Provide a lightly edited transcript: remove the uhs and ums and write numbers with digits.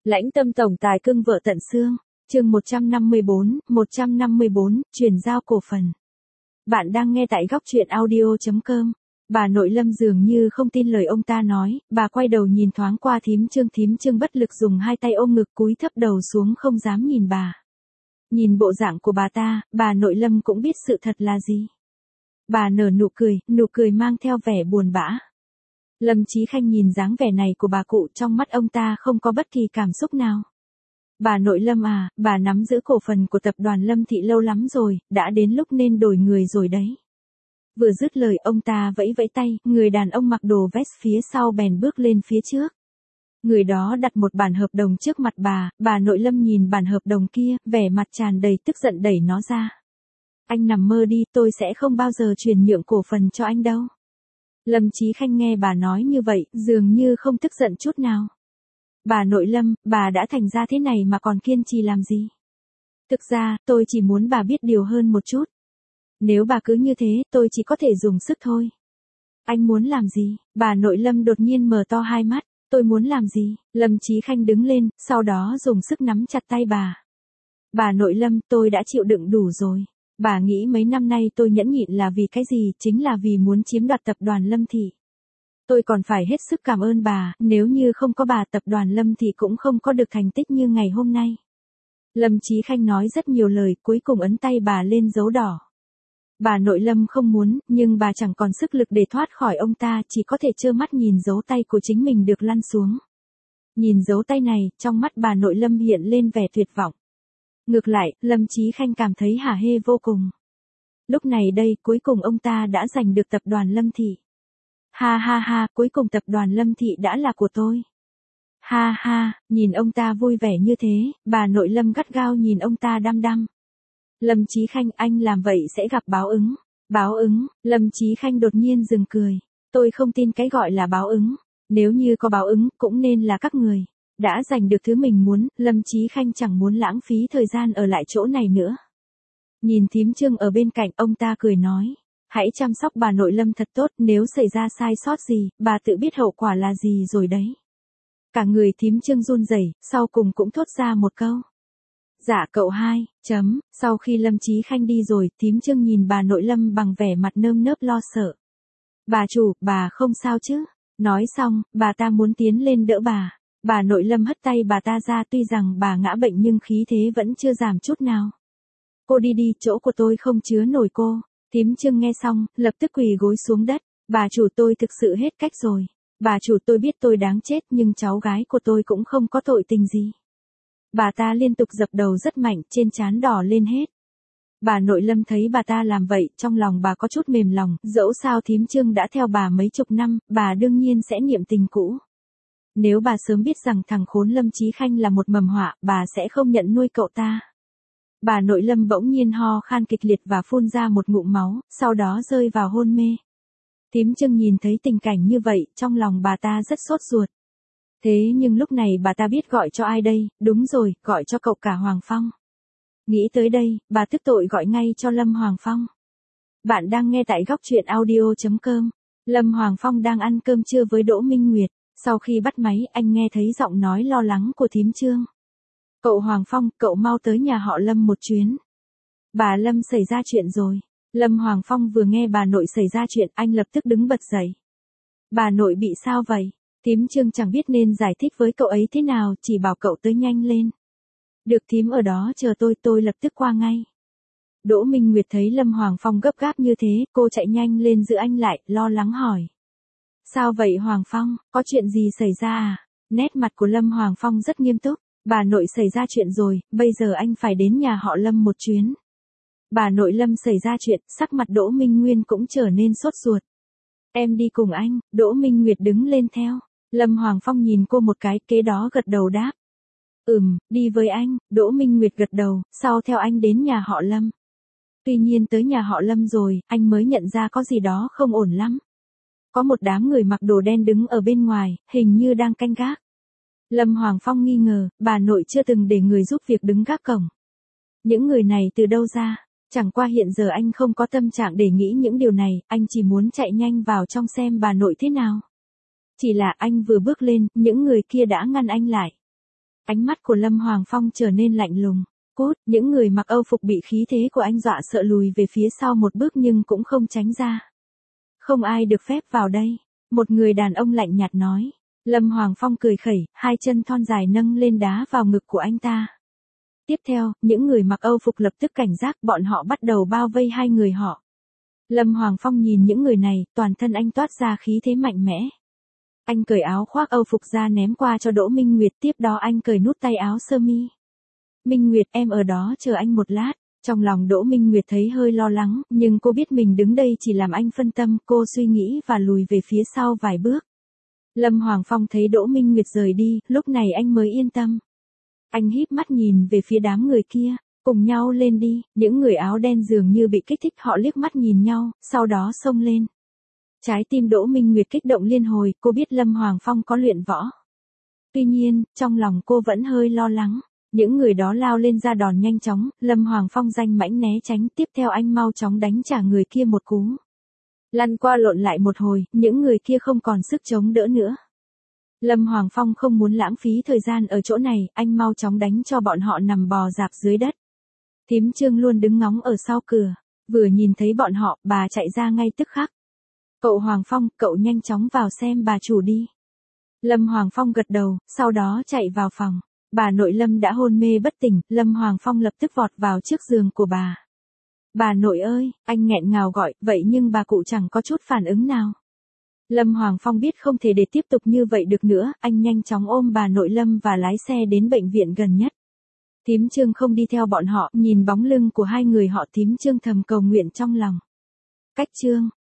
Lãnh tâm tổng tài cưng vợ tận xương. Chương 154, chuyển giao cổ phần. Bạn đang nghe tại góc truyện audio.com. Bà nội Lâm dường như không tin lời ông ta nói, bà quay đầu nhìn thoáng qua thím Trương bất lực dùng hai tay ôm ngực cúi thấp đầu xuống không dám nhìn bà. Nhìn bộ dạng của bà ta, bà nội Lâm cũng biết sự thật là gì. Bà nở nụ cười mang theo vẻ buồn bã. Lâm Chí Khanh nhìn dáng vẻ này của bà cụ, trong mắt ông ta không có bất kỳ cảm xúc nào. Bà nội Lâm à, bà nắm giữ cổ phần của tập đoàn Lâm Thị lâu lắm rồi, đã đến lúc nên đổi người rồi đấy. Vừa dứt lời ông ta vẫy vẫy tay, người đàn ông mặc đồ vest phía sau bèn bước lên phía trước. Người đó đặt một bản hợp đồng trước mặt bà nội Lâm nhìn bản hợp đồng kia, vẻ mặt tràn đầy tức giận đẩy nó ra. Anh nằm mơ đi, tôi sẽ không bao giờ chuyển nhượng cổ phần cho anh đâu. Lâm Chí Khanh nghe bà nói như vậy, dường như không tức giận chút nào. Bà nội Lâm, bà đã thành ra thế này mà còn kiên trì làm gì? Thực ra, tôi chỉ muốn bà biết điều hơn một chút. Nếu bà cứ như thế, tôi chỉ có thể dùng sức thôi. Anh muốn làm gì? Bà nội Lâm đột nhiên mở to hai mắt. Tôi muốn làm gì? Lâm Chí Khanh đứng lên, sau đó dùng sức nắm chặt tay bà. Bà nội Lâm, tôi đã chịu đựng đủ rồi. Bà nghĩ mấy năm nay tôi nhẫn nhịn là vì cái gì? Chính là vì muốn chiếm đoạt tập đoàn Lâm Thị. Tôi còn phải hết sức cảm ơn bà, nếu như không có bà tập đoàn Lâm Thị cũng không có được thành tích như ngày hôm nay. Lâm Chí Khanh nói rất nhiều lời, cuối cùng ấn tay bà lên dấu đỏ. Bà nội Lâm không muốn, nhưng bà chẳng còn sức lực để thoát khỏi ông ta, chỉ có thể trơ mắt nhìn dấu tay của chính mình được lăn xuống. Nhìn dấu tay này, trong mắt bà nội Lâm hiện lên vẻ tuyệt vọng. Ngược lại, Lâm Chí Khanh cảm thấy hả hê vô cùng. Lúc này đây, cuối cùng ông ta đã giành được tập đoàn Lâm Thị. Ha ha ha, cuối cùng tập đoàn Lâm Thị đã là của tôi. Ha ha, nhìn ông ta vui vẻ như thế, bà nội Lâm gắt gao nhìn ông ta đăm đăm. Lâm Chí Khanh, anh làm vậy sẽ gặp báo ứng. Báo ứng? Lâm Chí Khanh đột nhiên dừng cười. Tôi không tin cái gọi là báo ứng. Nếu như có báo ứng, cũng nên là các người đã giành được thứ mình muốn. Lâm Chí Khanh chẳng muốn lãng phí thời gian ở lại chỗ này nữa. Nhìn thím Trương ở bên cạnh, ông ta cười nói. Hãy chăm sóc bà nội Lâm thật tốt, nếu xảy ra sai sót gì, bà tự biết hậu quả là gì rồi đấy. Cả người thím Trương run rẩy, sau cùng cũng thốt ra một câu. Dạ cậu hai, sau khi Lâm Chí Khanh đi rồi, thím Trương nhìn bà nội Lâm bằng vẻ mặt nơm nớp lo sợ. Bà chủ, bà không sao chứ? Nói xong, bà ta muốn tiến lên đỡ bà. Bà nội Lâm hất tay bà ta ra, tuy rằng bà ngã bệnh nhưng khí thế vẫn chưa giảm chút nào. Cô đi đi, chỗ của tôi không chứa nổi cô. Thím Trương nghe xong, lập tức quỳ gối xuống đất. Bà chủ, tôi thực sự hết cách rồi. Bà chủ, tôi biết tôi đáng chết nhưng cháu gái của tôi cũng không có tội tình gì. Bà ta liên tục dập đầu rất mạnh, trên trán đỏ lên hết. Bà nội Lâm thấy bà ta làm vậy, trong lòng bà có chút mềm lòng, dẫu sao thím Trương đã theo bà mấy chục năm, bà đương nhiên sẽ niệm tình cũ. Nếu bà sớm biết rằng thằng khốn Lâm Chí Khanh là một mầm họa, bà sẽ không nhận nuôi cậu ta. Bà nội Lâm bỗng nhiên ho khan kịch liệt và phun ra một ngụm máu, sau đó rơi vào hôn mê. Thím Trương nhìn thấy tình cảnh như vậy, trong lòng bà ta rất sốt ruột. Thế nhưng lúc này bà ta biết gọi cho ai đây? Đúng rồi, gọi cho cậu cả Hoàng Phong. Nghĩ tới đây, bà tức tội gọi ngay cho Lâm Hoàng Phong. Bạn đang nghe tại góc truyện audio.com. Lâm Hoàng Phong đang ăn cơm trưa với Đỗ Minh Nguyệt. Sau khi bắt máy, anh nghe thấy giọng nói lo lắng của thím Trương. Cậu Hoàng Phong, cậu mau tới nhà họ Lâm một chuyến. Bà Lâm xảy ra chuyện rồi. Lâm Hoàng Phong vừa nghe bà nội xảy ra chuyện, anh lập tức đứng bật dậy. Bà nội bị sao vậy? Thím Trương chẳng biết nên giải thích với cậu ấy thế nào, chỉ bảo cậu tới nhanh lên. Được, thím ở đó chờ tôi lập tức qua ngay. Đỗ Minh Nguyệt thấy Lâm Hoàng Phong gấp gáp như thế, cô chạy nhanh lên giữ anh lại, lo lắng hỏi. Sao vậy Hoàng Phong, có chuyện gì xảy ra à? Nét mặt của Lâm Hoàng Phong rất nghiêm túc. Bà nội xảy ra chuyện rồi, bây giờ anh phải đến nhà họ Lâm một chuyến. Bà nội Lâm xảy ra chuyện, sắc mặt Đỗ Minh Nguyên cũng trở nên sốt ruột. Em đi cùng anh. Đỗ Minh Nguyệt đứng lên theo. Lâm Hoàng Phong nhìn cô một cái, kế đó gật đầu đáp. Đi với anh. Đỗ Minh Nguyệt gật đầu, sau theo anh đến nhà họ Lâm. Tuy nhiên tới nhà họ Lâm rồi, anh mới nhận ra có gì đó không ổn lắm. Có một đám người mặc đồ đen đứng ở bên ngoài, hình như đang canh gác. Lâm Hoàng Phong nghi ngờ, bà nội chưa từng để người giúp việc đứng gác cổng. Những người này từ đâu ra? Chẳng qua hiện giờ anh không có tâm trạng để nghĩ những điều này, anh chỉ muốn chạy nhanh vào trong xem bà nội thế nào. Chỉ là anh vừa bước lên, những người kia đã ngăn anh lại. Ánh mắt của Lâm Hoàng Phong trở nên lạnh lùng. Cút, những người mặc Âu phục bị khí thế của anh dọa sợ lùi về phía sau một bước nhưng cũng không tránh ra. Không ai được phép vào đây. Một người đàn ông lạnh nhạt nói. Lâm Hoàng Phong cười khẩy, hai chân thon dài nâng lên đá vào ngực của anh ta. Tiếp theo, những người mặc Âu phục lập tức cảnh giác, bọn họ bắt đầu bao vây hai người họ. Lâm Hoàng Phong nhìn những người này, toàn thân anh toát ra khí thế mạnh mẽ. Anh cởi áo khoác Âu phục ra ném qua cho Đỗ Minh Nguyệt, tiếp đó anh cởi nút tay áo sơ mi. Minh Nguyệt, em ở đó chờ anh một lát. Trong lòng Đỗ Minh Nguyệt thấy hơi lo lắng, nhưng cô biết mình đứng đây chỉ làm anh phân tâm, cô suy nghĩ và lùi về phía sau vài bước. Lâm Hoàng Phong thấy Đỗ Minh Nguyệt rời đi, lúc này anh mới yên tâm. Anh híp mắt nhìn về phía đám người kia, cùng nhau lên đi, những người áo đen dường như bị kích thích, họ liếc mắt nhìn nhau, sau đó xông lên. Trái tim Đỗ Minh Nguyệt kích động liên hồi, cô biết Lâm Hoàng Phong có luyện võ. Tuy nhiên, trong lòng cô vẫn hơi lo lắng. Những người đó lao lên ra đòn nhanh chóng, Lâm Hoàng Phong danh mãnh né tránh, tiếp theo anh mau chóng đánh trả người kia một cú. Lăn qua lộn lại một hồi, những người kia không còn sức chống đỡ nữa. Lâm Hoàng Phong không muốn lãng phí thời gian ở chỗ này, anh mau chóng đánh cho bọn họ nằm bò rạp dưới đất. Thím Trương luôn đứng ngóng ở sau cửa, vừa nhìn thấy bọn họ, bà chạy ra ngay tức khắc. Cậu Hoàng Phong, cậu nhanh chóng vào xem bà chủ đi. Lâm Hoàng Phong gật đầu, sau đó chạy vào phòng. Bà nội Lâm đã hôn mê bất tỉnh, Lâm Hoàng Phong lập tức vọt vào trước giường của bà. Bà nội ơi, anh nghẹn ngào gọi, vậy nhưng bà cụ chẳng có chút phản ứng nào. Lâm Hoàng Phong biết không thể để tiếp tục như vậy được nữa, anh nhanh chóng ôm bà nội Lâm và lái xe đến bệnh viện gần nhất. Thím Trương không đi theo bọn họ, nhìn bóng lưng của hai người họ, thím Trương thầm cầu nguyện trong lòng. Cách Trương,